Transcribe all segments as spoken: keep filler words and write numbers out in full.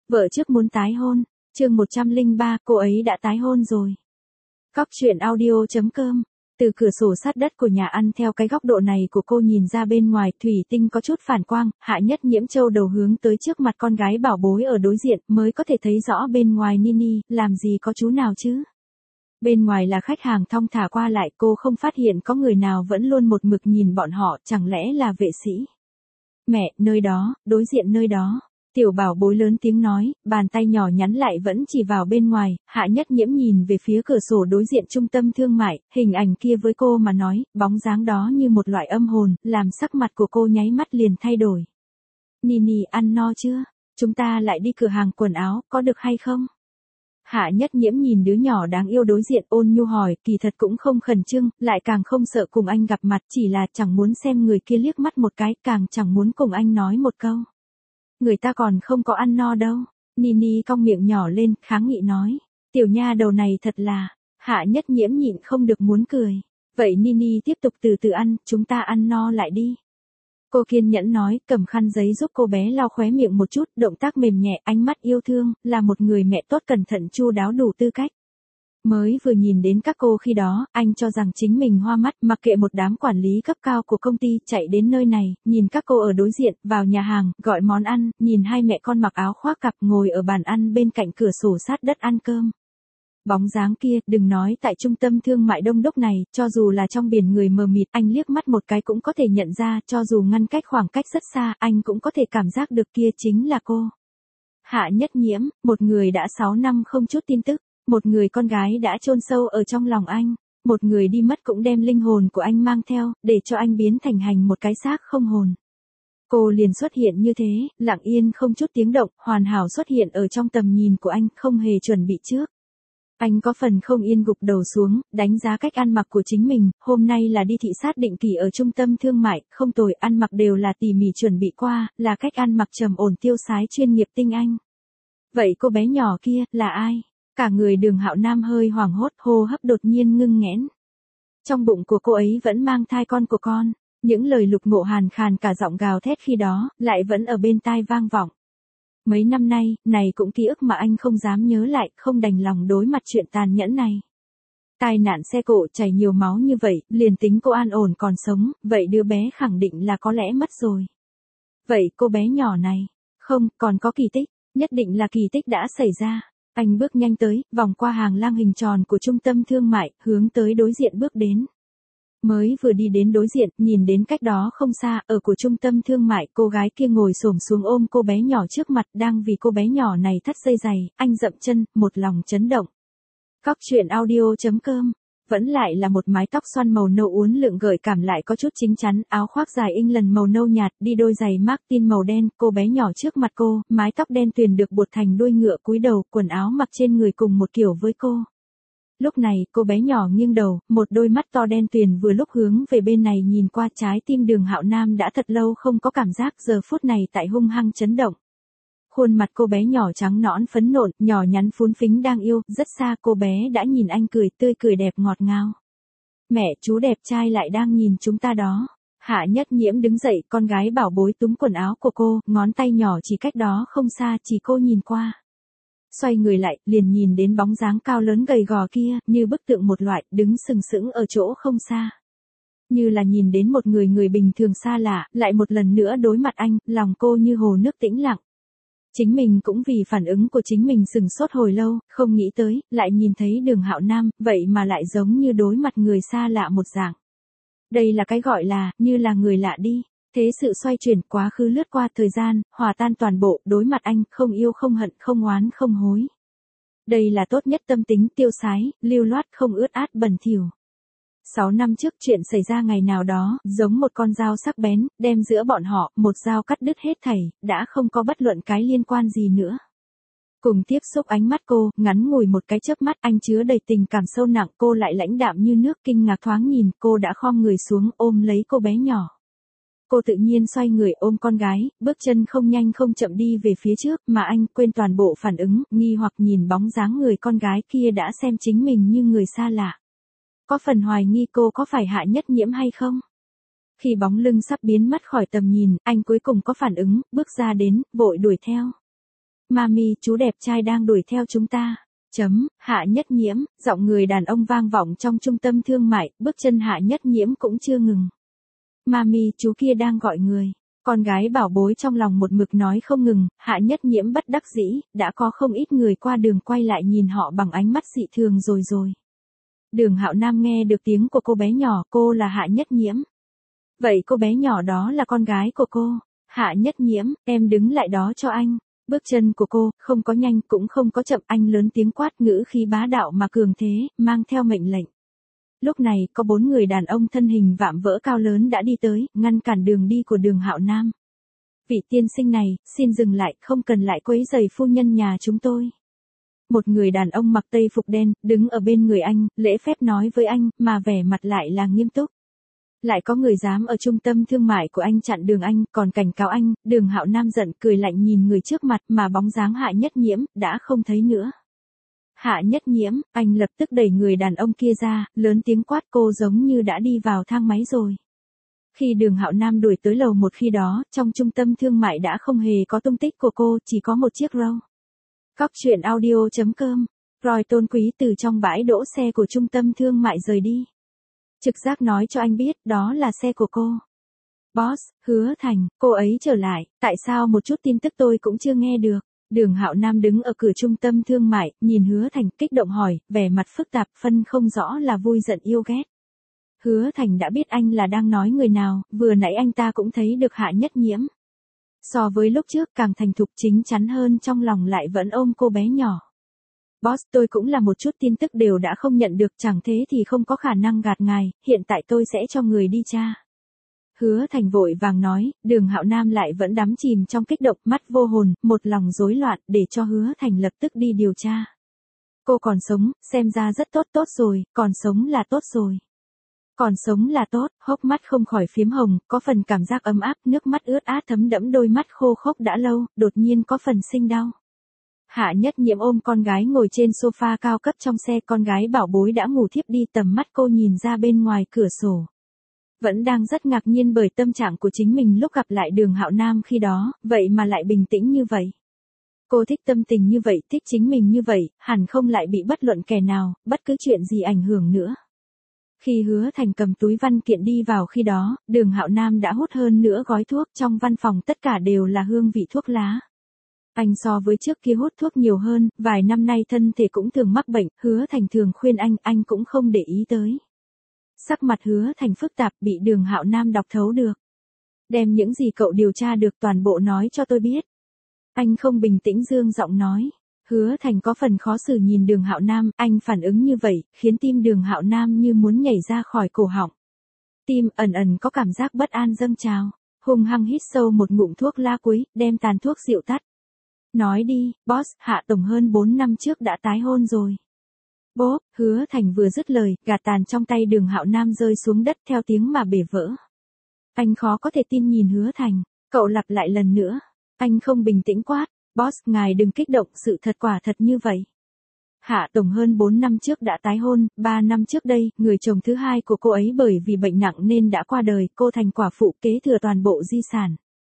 Vợ trước muốn tái hôn, chương một trăm lẻ ba, cô ấy đã tái hôn rồi. Cóc truyện audio chấm com. Từ cửa sổ sát đất của nhà ăn theo cái góc độ này của cô nhìn ra bên ngoài, thủy tinh có chút phản quang, Hạ Nhất Nhiễm châu đầu hướng tới trước mặt con gái bảo bối ở đối diện, mới có thể thấy rõ bên ngoài Nini, làm gì có chú nào chứ. Bên ngoài là khách hàng thong thả qua lại, cô không phát hiện có người nào vẫn luôn một mực nhìn bọn họ, chẳng lẽ là vệ sĩ. Mẹ, nơi đó, đối diện nơi đó. Tiểu bảo bối lớn tiếng nói, bàn tay nhỏ nhắn lại vẫn chỉ vào bên ngoài. Hạ Nhất Nhiễm nhìn về phía cửa sổ đối diện trung tâm thương mại, hình ảnh kia với cô mà nói, bóng dáng đó như một loại âm hồn, làm sắc mặt của cô nháy mắt liền thay đổi. Nini, ăn no chưa? Chúng ta lại đi cửa hàng quần áo, có được hay không? Hạ Nhất Nhiễm nhìn đứa nhỏ đáng yêu đối diện, ôn nhu hỏi, kỳ thật cũng không khẩn trương, lại càng không sợ cùng anh gặp mặt, chỉ là chẳng muốn xem người kia liếc mắt một cái, càng chẳng muốn cùng anh nói một câu. Người ta còn không có ăn no đâu. Nini cong miệng nhỏ lên, kháng nghị nói. Tiểu nha đầu này thật là. Hạ Nhất Nhiễm nhịn không được muốn cười. Vậy Nini tiếp tục từ từ ăn, chúng ta ăn no lại đi. Cô kiên nhẫn nói, cầm khăn giấy giúp cô bé lau khóe miệng một chút, động tác mềm nhẹ, ánh mắt yêu thương, là một người mẹ tốt cẩn thận chu đáo đủ tư cách. Mới vừa nhìn đến các cô khi đó, anh cho rằng chính mình hoa mắt, mặc kệ một đám quản lý cấp cao của công ty, chạy đến nơi này, nhìn các cô ở đối diện, vào nhà hàng, gọi món ăn, nhìn hai mẹ con mặc áo khoác cặp ngồi ở bàn ăn bên cạnh cửa sổ sát đất ăn cơm. Bóng dáng kia, đừng nói tại trung tâm thương mại đông đúc này, cho dù là trong biển người mờ mịt, anh liếc mắt một cái cũng có thể nhận ra, cho dù ngăn cách khoảng cách rất xa, anh cũng có thể cảm giác được kia chính là cô. Hạ Nhất Nhiễm, một người đã sáu năm không chút tin tức. Một người con gái đã chôn sâu ở trong lòng anh, một người đi mất cũng đem linh hồn của anh mang theo, để cho anh biến thành hành một cái xác không hồn. Cô liền xuất hiện như thế, lặng yên không chút tiếng động, hoàn hảo xuất hiện ở trong tầm nhìn của anh, không hề chuẩn bị trước. Anh có phần không yên gục đầu xuống, đánh giá cách ăn mặc của chính mình, hôm nay là đi thị sát định kỳ ở trung tâm thương mại, không tồi, ăn mặc đều là tỉ mỉ chuẩn bị qua, là cách ăn mặc trầm ổn tiêu sái chuyên nghiệp tinh anh. Vậy cô bé nhỏ kia, là ai? Cả người Đường Hạo Nam hơi hoảng hốt, hô hấp đột nhiên ngưng nghẽn. Trong bụng của cô ấy vẫn mang thai con của con, những lời Lục Ngộ Hàn khàn cả giọng gào thét khi đó, lại vẫn ở bên tai vang vọng. Mấy năm nay, này cũng ký ức mà anh không dám nhớ lại, không đành lòng đối mặt chuyện tàn nhẫn này. Tai nạn xe cộ chảy nhiều máu như vậy, liền tính cô an ổn còn sống, vậy đứa bé khẳng định là có lẽ mất rồi. Vậy cô bé nhỏ này, không, còn có kỳ tích, nhất định là kỳ tích đã xảy ra. Anh bước nhanh tới, vòng qua hàng lang hình tròn của trung tâm thương mại, hướng tới đối diện bước đến. Mới vừa đi đến đối diện, nhìn đến cách đó không xa, ở của trung tâm thương mại, cô gái kia ngồi xổm xuống ôm cô bé nhỏ trước mặt, đang vì cô bé nhỏ này thắt dây giày, anh dậm chân, một lòng chấn động. Cóc truyện audio chấm com. Vẫn lại là một mái tóc xoăn màu nâu uốn lượn gợi cảm lại có chút chín chắn, áo khoác dài England màu nâu nhạt, đi đôi giày Martin màu đen, cô bé nhỏ trước mặt cô, mái tóc đen tuyền được buộc thành đuôi ngựa cúi đầu, quần áo mặc trên người cùng một kiểu với cô. Lúc này, cô bé nhỏ nghiêng đầu, một đôi mắt to đen tuyền vừa lúc hướng về bên này nhìn qua, trái tim Đường Hạo Nam đã thật lâu không có cảm giác, giờ phút này tại hung hăng chấn động. Khuôn mặt cô bé nhỏ trắng nõn phấn nộn, nhỏ nhắn phún phính đang yêu, rất xa cô bé đã nhìn anh cười, tươi cười đẹp ngọt ngào. Mẹ, chú đẹp trai lại đang nhìn chúng ta đó. Hạ Nhất Nhiễm đứng dậy, con gái bảo bối túm quần áo của cô, ngón tay nhỏ chỉ cách đó không xa, chỉ cô nhìn qua. Xoay người lại, liền nhìn đến bóng dáng cao lớn gầy gò kia, như bức tượng một loại, đứng sừng sững ở chỗ không xa. Như là nhìn đến một người người bình thường xa lạ, lại một lần nữa đối mặt anh, lòng cô như hồ nước tĩnh lặng. Chính mình cũng vì phản ứng của chính mình sừng sốt hồi lâu, không nghĩ tới, lại nhìn thấy Đường Hạo Nam, vậy mà lại giống như đối mặt người xa lạ một dạng. Đây là cái gọi là, như là người lạ đi. Thế sự xoay chuyển, quá khứ lướt qua thời gian, hòa tan toàn bộ, đối mặt anh, không yêu không hận, không oán không hối. Đây là tốt nhất tâm tính tiêu sái, lưu loát không ướt át bẩn thỉu. Sáu năm trước chuyện xảy ra ngày nào đó, giống một con dao sắc bén, đem giữa bọn họ, một dao cắt đứt hết thảy, đã không có bất luận cái liên quan gì nữa. Cùng tiếp xúc ánh mắt cô, ngắn ngủi một cái chớp mắt, anh chứa đầy tình cảm sâu nặng, cô lại lãnh đạm như nước, kinh ngạc thoáng nhìn, cô đã khom người xuống, ôm lấy cô bé nhỏ. Cô tự nhiên xoay người ôm con gái, bước chân không nhanh không chậm đi về phía trước, mà anh quên toàn bộ phản ứng, nghi hoặc nhìn bóng dáng người con gái kia đã xem chính mình như người xa lạ. Có phần hoài nghi cô có phải Hạ Nhất Nhiễm hay không? Khi bóng lưng sắp biến mất khỏi tầm nhìn, anh cuối cùng có phản ứng, bước ra đến, vội đuổi theo. Mami, chú đẹp trai đang đuổi theo chúng ta. Chấm, Hạ Nhất Nhiễm, giọng người đàn ông vang vọng trong trung tâm thương mại, bước chân Hạ Nhất Nhiễm cũng chưa ngừng. Mami, chú kia đang gọi người. Con gái bảo bối trong lòng một mực nói không ngừng, Hạ Nhất Nhiễm bất đắc dĩ, đã có không ít người qua đường quay lại nhìn họ bằng ánh mắt dị thường rồi rồi. Đường Hạo Nam nghe được tiếng của cô bé nhỏ, cô là Hạ Nhất Nhiễm. Vậy cô bé nhỏ đó là con gái của cô. Hạ Nhất Nhiễm, em đứng lại đó cho anh. Bước chân của cô, không có nhanh cũng không có chậm, anh lớn tiếng quát, ngữ khí bá đạo mà cường thế, mang theo mệnh lệnh. Lúc này, có bốn người đàn ông thân hình vạm vỡ cao lớn đã đi tới, ngăn cản đường đi của Đường Hạo Nam. Vị tiên sinh này, xin dừng lại, không cần lại quấy rầy phu nhân nhà chúng tôi. Một người đàn ông mặc tây phục đen, đứng ở bên người anh, lễ phép nói với anh, mà vẻ mặt lại là nghiêm túc. Lại có người dám ở trung tâm thương mại của anh chặn đường anh, còn cảnh cáo anh. Đường Hạo Nam giận cười lạnh nhìn người trước mặt, mà bóng dáng Hạ Nhất Nhiễm đã không thấy nữa. Hạ Nhất Nhiễm, anh lập tức đẩy người đàn ông kia ra, lớn tiếng quát, cô giống như đã đi vào thang máy rồi. Khi Đường Hạo Nam đuổi tới lầu một khi đó, trong trung tâm thương mại đã không hề có tung tích của cô, chỉ có một chiếc Row. Cóc truyện audio chấm com. Roy Tôn Quý từ trong bãi đỗ xe của trung tâm thương mại rời đi. Trực giác nói cho anh biết, đó là xe của cô. Boss, Hứa Thành, cô ấy trở lại, tại sao một chút tin tức tôi cũng chưa nghe được. Đường Hạo Nam đứng ở cửa trung tâm thương mại, nhìn Hứa Thành, kích động hỏi, vẻ mặt phức tạp, phân không rõ là vui giận yêu ghét. Hứa Thành đã biết anh là đang nói người nào, vừa nãy anh ta cũng thấy được Hạ Nhất Nhiễm. So với lúc trước càng thành thục, chính chắn hơn, trong lòng lại vẫn ôm cô bé nhỏ. Boss, tôi cũng là một chút tin tức đều đã không nhận được, chẳng thế thì không có khả năng gạt ngài, hiện tại tôi sẽ cho người đi tra. Hứa Thành vội vàng nói. Đường Hạo Nam lại vẫn đắm chìm trong kích động, mắt vô hồn, một lòng rối loạn, để cho Hứa Thành lập tức đi điều tra. Cô còn sống, xem ra rất tốt, tốt rồi, còn sống là tốt rồi. Còn sống là tốt, hốc mắt không khỏi phiếm hồng, có phần cảm giác ấm áp, nước mắt ướt át thấm đẫm đôi mắt khô khốc đã lâu, đột nhiên có phần sinh đau. Hạ Nhất Nhiễm ôm con gái ngồi trên sofa cao cấp trong xe, con gái bảo bối đã ngủ thiếp đi, tầm mắt cô nhìn ra bên ngoài cửa sổ. Vẫn đang rất ngạc nhiên bởi tâm trạng của chính mình lúc gặp lại Đường Hạo Nam khi đó, vậy mà lại bình tĩnh như vậy. Cô thích tâm tình như vậy, thích chính mình như vậy, hẳn không lại bị bất luận kẻ nào, bất cứ chuyện gì ảnh hưởng nữa. Khi Hứa Thành cầm túi văn kiện đi vào khi đó, Đường Hạo Nam đã hút hơn nữa gói thuốc, trong văn phòng tất cả đều là hương vị thuốc lá. Anh so với trước kia hút thuốc nhiều hơn, vài năm nay thân thể cũng thường mắc bệnh, Hứa Thành thường khuyên anh, anh cũng không để ý tới. Sắc mặt Hứa Thành phức tạp, bị Đường Hạo Nam đọc thấu được. Đem những gì cậu điều tra được toàn bộ nói cho tôi biết. Anh không bình tĩnh dương giọng nói. Hứa Thành có phần khó xử nhìn Đường Hạo Nam, anh phản ứng như vậy, khiến tim Đường Hạo Nam như muốn nhảy ra khỏi cổ họng. Tim ẩn ẩn có cảm giác bất an dâng trào, hung hăng hít sâu một ngụm thuốc lá cuối, đem tàn thuốc dịu tắt. Nói đi, boss, Hạ Tổng hơn bốn năm trước đã tái hôn rồi. Bốp, Hứa Thành vừa dứt lời, gạt tàn trong tay Đường Hạo Nam rơi xuống đất theo tiếng mà bể vỡ. Anh khó có thể tin nhìn Hứa Thành, cậu lặp lại lần nữa. Anh không bình tĩnh quát, boss, ngài đừng kích động, sự thật quả thật như vậy. Hạ Tổng hơn bốn năm trước đã tái hôn, ba năm trước đây, người chồng thứ hai của cô ấy bởi vì bệnh nặng nên đã qua đời, cô thành quả phụ kế thừa toàn bộ di sản.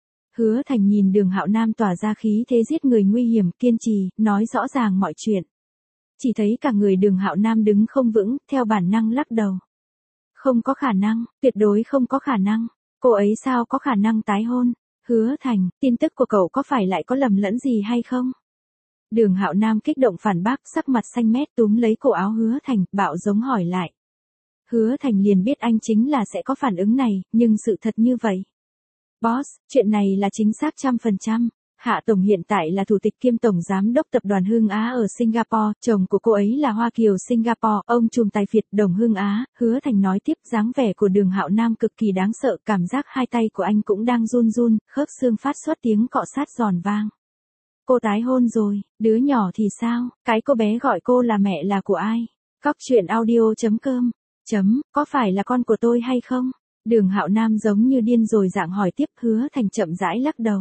Hứa Thành nhìn Đường Hạo Nam tỏa ra khí thế giết người nguy hiểm, kiên trì, nói rõ ràng mọi chuyện. Chỉ thấy cả người Đường Hạo Nam đứng không vững, theo bản năng lắc đầu. Không có khả năng, tuyệt đối không có khả năng, cô ấy sao có khả năng tái hôn? Hứa Thành, tin tức của cậu có phải lại có lầm lẫn gì hay không? Đường Hạo Nam kích động phản bác, sắc mặt xanh mét túm lấy cổ áo Hứa Thành, bạo giống hỏi lại. Hứa Thành liền biết anh chính là sẽ có phản ứng này, nhưng sự thật như vậy. Boss, chuyện này là chính xác trăm phần trăm. Hạ Tổng hiện tại là thủ tịch kiêm tổng giám đốc tập đoàn Hưng Á ở Singapore, chồng của cô ấy là Hoa Kiều Singapore, ông trùm tài phiệt Đồng Hưng Á. Hứa Thành nói tiếp, dáng vẻ của Đường Hạo Nam cực kỳ đáng sợ, cảm giác hai tay của anh cũng đang run run, khớp xương phát xuất tiếng cọ sát giòn vang. Cô tái hôn rồi, đứa nhỏ thì sao, cái cô bé gọi cô là mẹ là của ai? Cóc truyện audio chấm com, chấm, có phải là con của tôi hay không? Đường Hạo Nam giống như điên rồi dạng hỏi tiếp. Hứa Thành chậm rãi lắc đầu.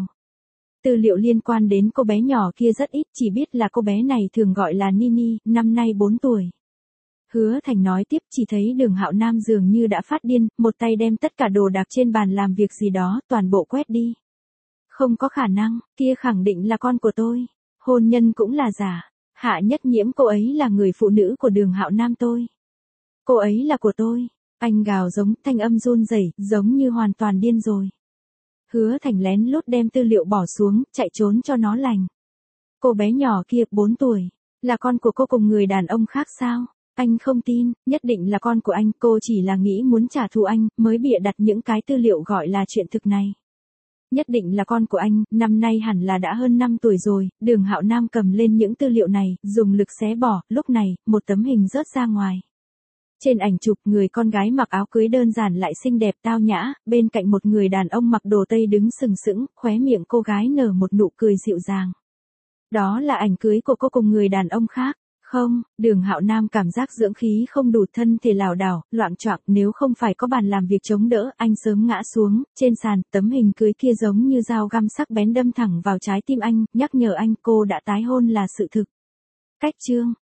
Tư liệu liên quan đến cô bé nhỏ kia rất ít, chỉ biết là cô bé này thường gọi là Nini, năm nay bốn tuổi. Hứa Thành nói tiếp, chỉ thấy Đường Hạo Nam dường như đã phát điên, một tay đem tất cả đồ đạc trên bàn làm việc gì đó, toàn bộ quét đi. Không có khả năng, kia khẳng định là con của tôi. Hôn nhân cũng là giả. Hạ Nhất Nhiễm cô ấy là người phụ nữ của Đường Hạo Nam tôi. Cô ấy là của tôi. Anh gào giống, thanh âm run rẩy, giống như hoàn toàn điên rồi. Hứa Thành lén lút đem tư liệu bỏ xuống, chạy trốn cho nó lành. Cô bé nhỏ kia, bốn tuổi, là con của cô cùng người đàn ông khác sao? Anh không tin, nhất định là con của anh, cô chỉ là nghĩ muốn trả thù anh, mới bịa đặt những cái tư liệu gọi là chuyện thực này. Nhất định là con của anh, năm nay hẳn là đã hơn năm tuổi rồi, Đường Hạo Nam cầm lên những tư liệu này, dùng lực xé bỏ, lúc này, một tấm hình rớt ra ngoài. Trên ảnh chụp, người con gái mặc áo cưới đơn giản lại xinh đẹp tao nhã, bên cạnh một người đàn ông mặc đồ Tây đứng sừng sững, khóe miệng cô gái nở một nụ cười dịu dàng. Đó là ảnh cưới của cô cùng người đàn ông khác. Không, Đường Hạo Nam cảm giác dưỡng khí không đủ, thân thể lảo đảo, loạng choạng, nếu không phải có bàn làm việc chống đỡ, anh sớm ngã xuống. Trên sàn, tấm hình cưới kia giống như dao găm sắc bén đâm thẳng vào trái tim anh, nhắc nhở anh cô đã tái hôn là sự thực. Cách chương